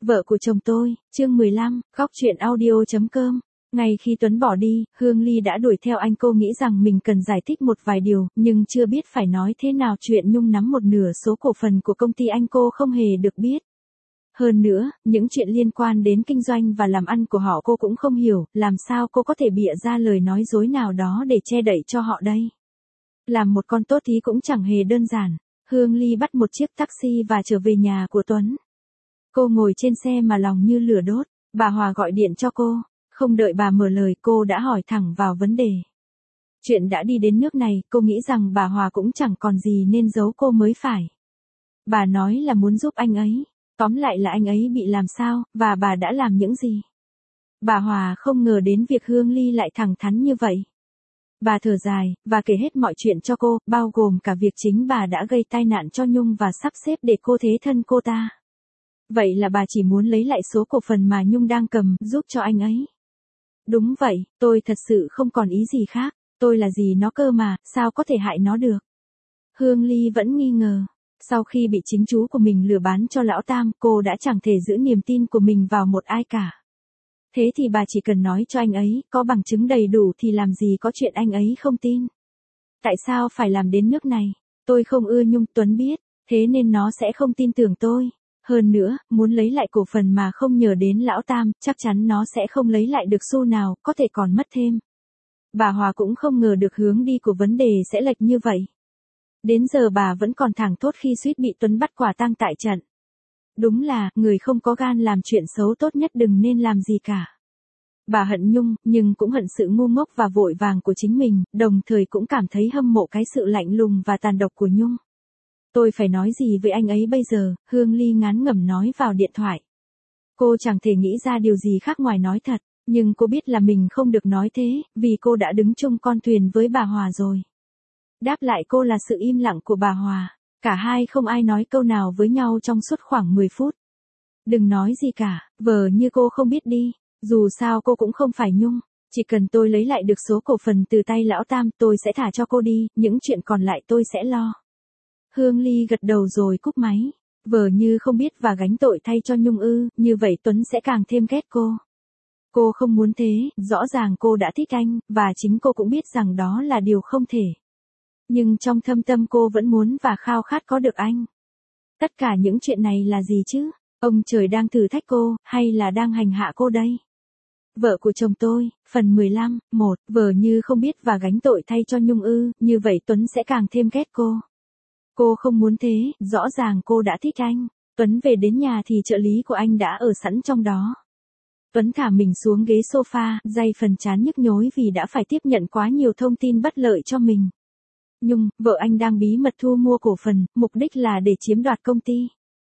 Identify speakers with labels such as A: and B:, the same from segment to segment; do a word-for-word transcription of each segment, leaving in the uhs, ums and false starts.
A: Vợ của chồng tôi, chương mười lăm, góc chuyện audio chấm com. Ngay khi Tuấn bỏ đi, Hương Ly đã đuổi theo anh. Cô nghĩ rằng mình cần giải thích một vài điều, nhưng chưa biết phải nói thế nào. Chuyện Nhung nắm một nửa số cổ phần của công ty anh cô không hề được biết. Hơn nữa, những chuyện liên quan đến kinh doanh và làm ăn của họ cô cũng không hiểu, làm sao cô có thể bịa ra lời nói dối nào đó để che đậy cho họ đây. Làm một con tốt thì cũng chẳng hề đơn giản. Hương Ly bắt một chiếc taxi và trở về nhà của Tuấn. Cô ngồi trên xe mà lòng như lửa đốt. Bà Hòa gọi điện cho cô. Không đợi bà mở lời, cô đã hỏi thẳng vào vấn đề. Chuyện đã đi đến nước này, cô nghĩ rằng bà Hòa cũng chẳng còn gì nên giấu cô mới phải. Bà nói là muốn giúp anh ấy. Tóm lại là anh ấy bị làm sao, và bà đã làm những gì. Bà Hòa không ngờ đến việc Hương Ly lại thẳng thắn như vậy. Bà thở dài, và kể hết mọi chuyện cho cô, bao gồm cả việc chính bà đã gây tai nạn cho Nhung và sắp xếp để cô thế thân cô ta. Vậy là bà chỉ muốn lấy lại số cổ phần mà Nhung đang cầm, giúp cho anh ấy. Đúng vậy, tôi thật sự không còn ý gì khác, tôi là gì nó cơ mà, sao có thể hại nó được. Hương Ly vẫn nghi ngờ. Sau khi bị chính chú của mình lừa bán cho lão Tam, cô đã chẳng thể giữ niềm tin của mình vào một ai cả. Thế thì bà chỉ cần nói cho anh ấy, có bằng chứng đầy đủ thì làm gì có chuyện anh ấy không tin. Tại sao phải làm đến nước này? Tôi không ưa Nhung, Tuấn biết, thế nên nó sẽ không tin tưởng tôi. Hơn nữa, muốn lấy lại cổ phần mà không nhờ đến lão Tam, chắc chắn nó sẽ không lấy lại được xu nào, có thể còn mất thêm. Bà Hòa cũng không ngờ được hướng đi của vấn đề sẽ lệch như vậy. Đến giờ bà vẫn còn thảng thốt khi suýt bị Tuấn bắt quả tang tại trận. Đúng là, người không có gan làm chuyện xấu tốt nhất đừng nên làm gì cả. Bà hận Nhung, nhưng cũng hận sự ngu ngốc và vội vàng của chính mình, đồng thời cũng cảm thấy hâm mộ cái sự lạnh lùng và tàn độc của Nhung. Tôi phải nói gì với anh ấy bây giờ, Hương Ly ngán ngẩm nói vào điện thoại. Cô chẳng thể nghĩ ra điều gì khác ngoài nói thật, nhưng cô biết là mình không được nói thế, vì cô đã đứng chung con thuyền với bà Hòa rồi. Đáp lại cô là sự im lặng của bà Hòa. Cả hai không ai nói câu nào với nhau trong suốt khoảng mười phút. Đừng nói gì cả, vờ như cô không biết đi. Dù sao cô cũng không phải Nhung. Chỉ cần tôi lấy lại được số cổ phần từ tay lão Tam, tôi sẽ thả cho cô đi, những chuyện còn lại tôi sẽ lo. Hương Ly gật đầu rồi cúp máy. Vờ như không biết và gánh tội thay cho Nhung ư, như vậy Tuấn sẽ càng thêm ghét cô. Cô không muốn thế, rõ ràng cô đã thích anh, và chính cô cũng biết rằng đó là điều không thể. Nhưng trong thâm tâm cô vẫn muốn và khao khát có được anh. Tất cả những chuyện này là gì chứ? Ông trời đang thử thách cô, hay là đang hành hạ cô đây? Vợ của chồng tôi, phần mười lăm, một, vờ như không biết và gánh tội thay cho Nhung ư, như vậy Tuấn sẽ càng thêm ghét cô. Cô không muốn thế, rõ ràng cô đã thích anh. Tuấn về đến nhà thì trợ lý của anh đã ở sẵn trong đó. Tuấn thả mình xuống ghế sofa, day phần trán nhức nhối vì đã phải tiếp nhận quá nhiều thông tin bất lợi cho mình. Nhung, vợ anh đang bí mật thu mua cổ phần, mục đích là để chiếm đoạt công ty.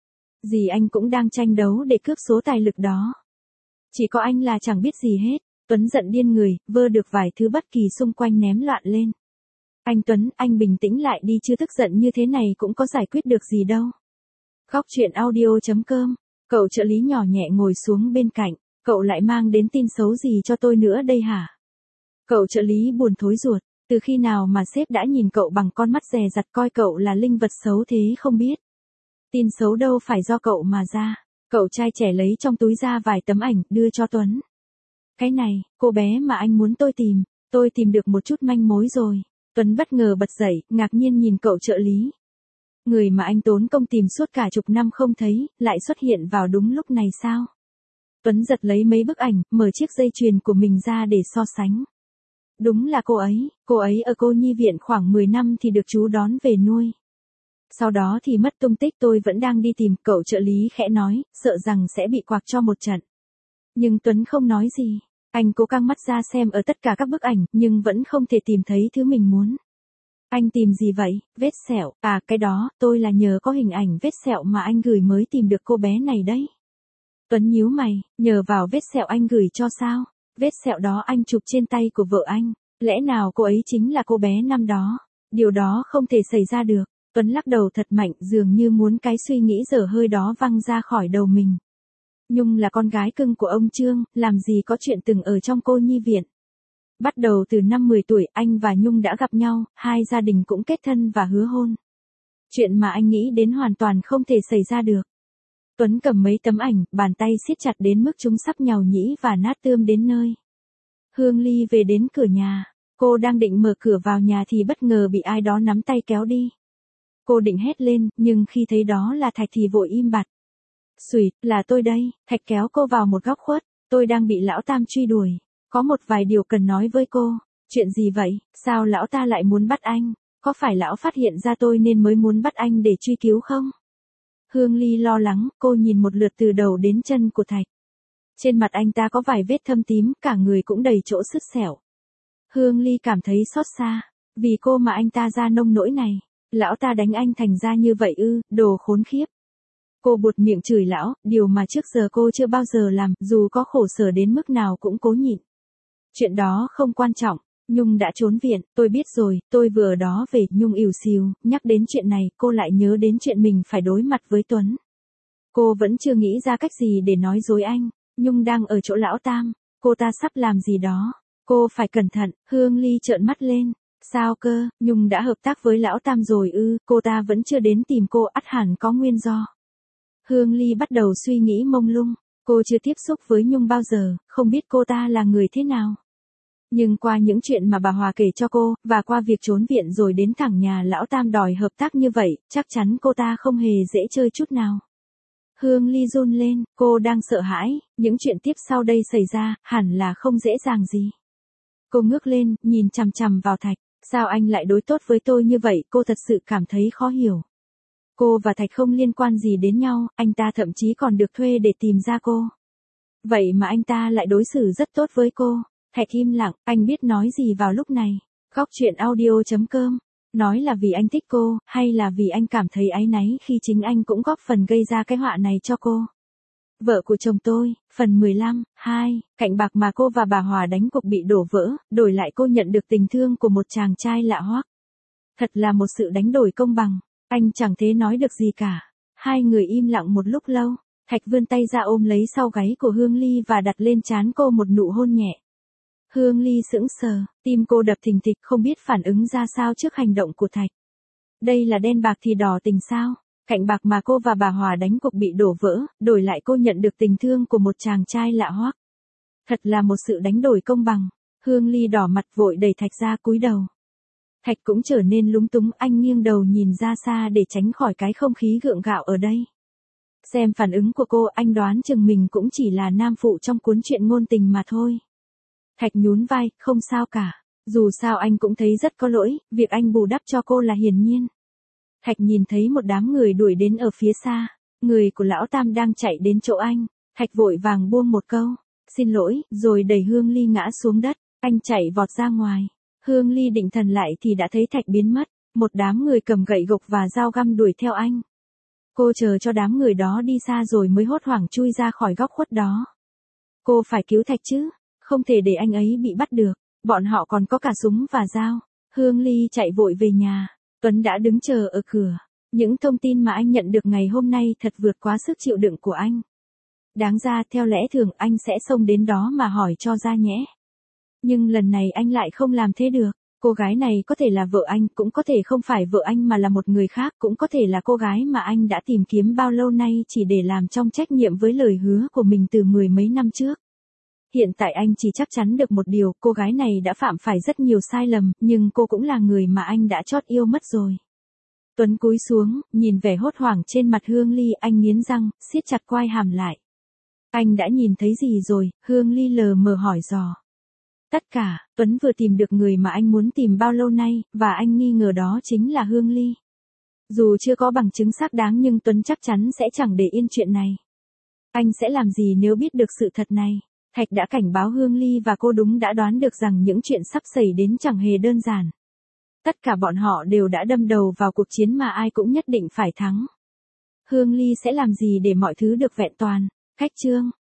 A: Dì anh cũng đang tranh đấu để cướp số tài lực đó. Chỉ có anh là chẳng biết gì hết. Tuấn giận điên người, vơ được vài thứ bất kỳ xung quanh ném loạn lên. Anh Tuấn, anh bình tĩnh lại đi, chứ tức giận như thế này cũng có giải quyết được gì đâu. Góc chuyện audio chấm com. Cậu trợ lý nhỏ nhẹ ngồi xuống bên cạnh. Cậu lại mang đến tin xấu gì cho tôi nữa đây hả? Cậu trợ lý buồn thối ruột. Từ khi nào mà sếp đã nhìn cậu bằng con mắt dè dặt, coi cậu là linh vật xấu thế không biết. Tin xấu đâu phải do cậu mà ra. Cậu trai trẻ lấy trong túi ra vài tấm ảnh, đưa cho Tuấn. Cái này, cô bé mà anh muốn tôi tìm, tôi tìm được một chút manh mối rồi. Tuấn bất ngờ bật dậy, ngạc nhiên nhìn cậu trợ lý. Người mà anh tốn công tìm suốt cả chục năm không thấy, lại xuất hiện vào đúng lúc này sao? Tuấn giật lấy mấy bức ảnh, mở chiếc dây chuyền của mình ra để so sánh. Đúng là cô ấy, cô ấy ở cô nhi viện khoảng mười năm thì được chú đón về nuôi. Sau đó thì mất tung tích, tôi vẫn đang đi tìm, cậu trợ lý khẽ nói, sợ rằng sẽ bị quạc cho một trận. Nhưng Tuấn không nói gì, anh cố căng mắt ra xem ở tất cả các bức ảnh, nhưng vẫn không thể tìm thấy thứ mình muốn. Anh tìm gì vậy? Vết sẹo, à cái đó, tôi là nhờ có hình ảnh vết sẹo mà anh gửi mới tìm được cô bé này đấy. Tuấn nhíu mày, nhờ vào vết sẹo anh gửi cho sao? Vết sẹo đó anh chụp trên tay của vợ anh, lẽ nào cô ấy chính là cô bé năm đó? Điều đó không thể xảy ra được. Tuấn lắc đầu thật mạnh, dường như muốn cái suy nghĩ dở hơi đó văng ra khỏi đầu mình. Nhung là con gái cưng của ông Trương, làm gì có chuyện từng ở trong cô nhi viện. Bắt đầu từ năm mười tuổi, anh và Nhung đã gặp nhau, hai gia đình cũng kết thân và hứa hôn. Chuyện mà anh nghĩ đến hoàn toàn không thể xảy ra được. Tuấn cầm mấy tấm ảnh, bàn tay siết chặt đến mức chúng sắp nhàu nhĩ và nát tươm đến nơi. Hương Ly về đến cửa nhà. Cô đang định mở cửa vào nhà thì bất ngờ bị ai đó nắm tay kéo đi. Cô định hét lên, nhưng khi thấy đó là Thạch thì vội im bặt. Xùyt, là tôi đây. Thạch kéo cô vào một góc khuất. Tôi đang bị lão Tam truy đuổi. Có một vài điều cần nói với cô. Chuyện gì vậy? Sao lão ta lại muốn bắt anh? Có phải lão phát hiện ra tôi nên mới muốn bắt anh để truy cứu không? Hương Ly lo lắng, cô nhìn một lượt từ đầu đến chân của Thạch. Trên mặt anh ta có vài vết thâm tím, cả người cũng đầy chỗ sứt sẹo. Hương Ly cảm thấy xót xa. Vì cô mà anh ta ra nông nỗi này. Lão ta đánh anh thành ra như vậy ư, đồ khốn khiếp. Cô buột miệng chửi lão, điều mà trước giờ cô chưa bao giờ làm, dù có khổ sở đến mức nào cũng cố nhịn. Chuyện đó không quan trọng, Nhung đã trốn viện, tôi biết rồi, tôi vừa ở đó về, Nhung ỉu xìu, nhắc đến chuyện này, cô lại nhớ đến chuyện mình phải đối mặt với Tuấn. Cô vẫn chưa nghĩ ra cách gì để nói dối anh, Nhung đang ở chỗ lão Tam, cô ta sắp làm gì đó, cô phải cẩn thận. Hương Ly trợn mắt lên. Sao cơ, Nhung đã hợp tác với lão Tam rồi ư, cô ta vẫn chưa đến tìm cô, ắt hẳn có nguyên do. Hương Ly bắt đầu suy nghĩ mông lung, cô chưa tiếp xúc với Nhung bao giờ, không biết cô ta là người thế nào. Nhưng qua những chuyện mà bà Hòa kể cho cô, và qua việc trốn viện rồi đến thẳng nhà lão Tam đòi hợp tác như vậy, chắc chắn cô ta không hề dễ chơi chút nào. Hương Ly run lên, cô đang sợ hãi, những chuyện tiếp sau đây xảy ra, hẳn là không dễ dàng gì. Cô ngước lên, nhìn chằm chằm vào Thạch, sao anh lại đối tốt với tôi như vậy, cô thật sự cảm thấy khó hiểu. Cô và Thạch không liên quan gì đến nhau, anh ta thậm chí còn được thuê để tìm ra cô. Vậy mà anh ta lại đối xử rất tốt với cô. Thạch im lặng, anh biết nói gì vào lúc này. Góc truyện audio chấm com. Nói là vì anh thích cô, hay là vì anh cảm thấy áy náy khi chính anh cũng góp phần gây ra cái họa này cho cô. Vợ của chồng tôi, phần mười lăm, hai, cạnh bạc mà cô và bà Hòa đánh cuộc bị đổ vỡ, đổi lại cô nhận được tình thương của một chàng trai lạ hoắc. Thật là một sự đánh đổi công bằng, anh chẳng thế nói được gì cả. Hai người im lặng một lúc lâu, Thạch vươn tay ra ôm lấy sau gáy của Hương Ly và đặt lên trán cô một nụ hôn nhẹ. Hương Ly sững sờ, tim cô đập thình thịch không biết phản ứng ra sao trước hành động của Thạch. Đây là đen bạc thì đỏ tình sao? Cạnh bạc mà cô và bà Hòa đánh cuộc bị đổ vỡ, đổi lại cô nhận được tình thương của một chàng trai lạ hoắc. Thật là một sự đánh đổi công bằng. Hương Ly đỏ mặt vội đẩy Thạch ra cúi đầu. Thạch cũng trở nên lúng túng, anh nghiêng đầu nhìn ra xa để tránh khỏi cái không khí gượng gạo ở đây. Xem phản ứng của cô, anh đoán chừng mình cũng chỉ là nam phụ trong cuốn truyện ngôn tình mà thôi. Thạch nhún vai, không sao cả. Dù sao anh cũng thấy rất có lỗi, việc anh bù đắp cho cô là hiển nhiên. Thạch nhìn thấy một đám người đuổi đến ở phía xa. Người của lão Tam đang chạy đến chỗ anh. Thạch vội vàng buông một câu, xin lỗi, rồi đẩy Hương Ly ngã xuống đất. Anh chạy vọt ra ngoài. Hương Ly định thần lại thì đã thấy Thạch biến mất. Một đám người cầm gậy gộc và dao găm đuổi theo anh. Cô chờ cho đám người đó đi xa rồi mới hốt hoảng chui ra khỏi góc khuất đó. Cô phải cứu Thạch chứ, không thể để anh ấy bị bắt được. Bọn họ còn có cả súng và dao. Hương Ly chạy vội về nhà. Tuấn đã đứng chờ ở cửa. Những thông tin mà anh nhận được ngày hôm nay thật vượt quá sức chịu đựng của anh. Đáng ra theo lẽ thường anh sẽ xông đến đó mà hỏi cho ra nhẽ. Nhưng lần này anh lại không làm thế được. Cô gái này có thể là vợ anh, cũng có thể không phải vợ anh mà là một người khác, cũng có thể là cô gái mà anh đã tìm kiếm bao lâu nay chỉ để làm trong trách nhiệm với lời hứa của mình từ mười mấy năm trước. Hiện tại anh chỉ chắc chắn được một điều, cô gái này đã phạm phải rất nhiều sai lầm, nhưng cô cũng là người mà anh đã chót yêu mất rồi. Tuấn cúi xuống, nhìn vẻ hốt hoảng trên mặt Hương Ly, anh nghiến răng, siết chặt quai hàm lại. Anh đã nhìn thấy gì rồi? Hương Ly lờ mờ hỏi dò. Tất cả, Tuấn vừa tìm được người mà anh muốn tìm bao lâu nay, và anh nghi ngờ đó chính là Hương Ly. Dù chưa có bằng chứng xác đáng nhưng Tuấn chắc chắn sẽ chẳng để yên chuyện này. Anh sẽ làm gì nếu biết được sự thật này? Thạch đã cảnh báo Hương Ly và cô đúng đã đoán được rằng những chuyện sắp xảy đến chẳng hề đơn giản. Tất cả bọn họ đều đã đâm đầu vào cuộc chiến mà ai cũng nhất định phải thắng. Hương Ly sẽ làm gì để mọi thứ được vẹn toàn? Khách chương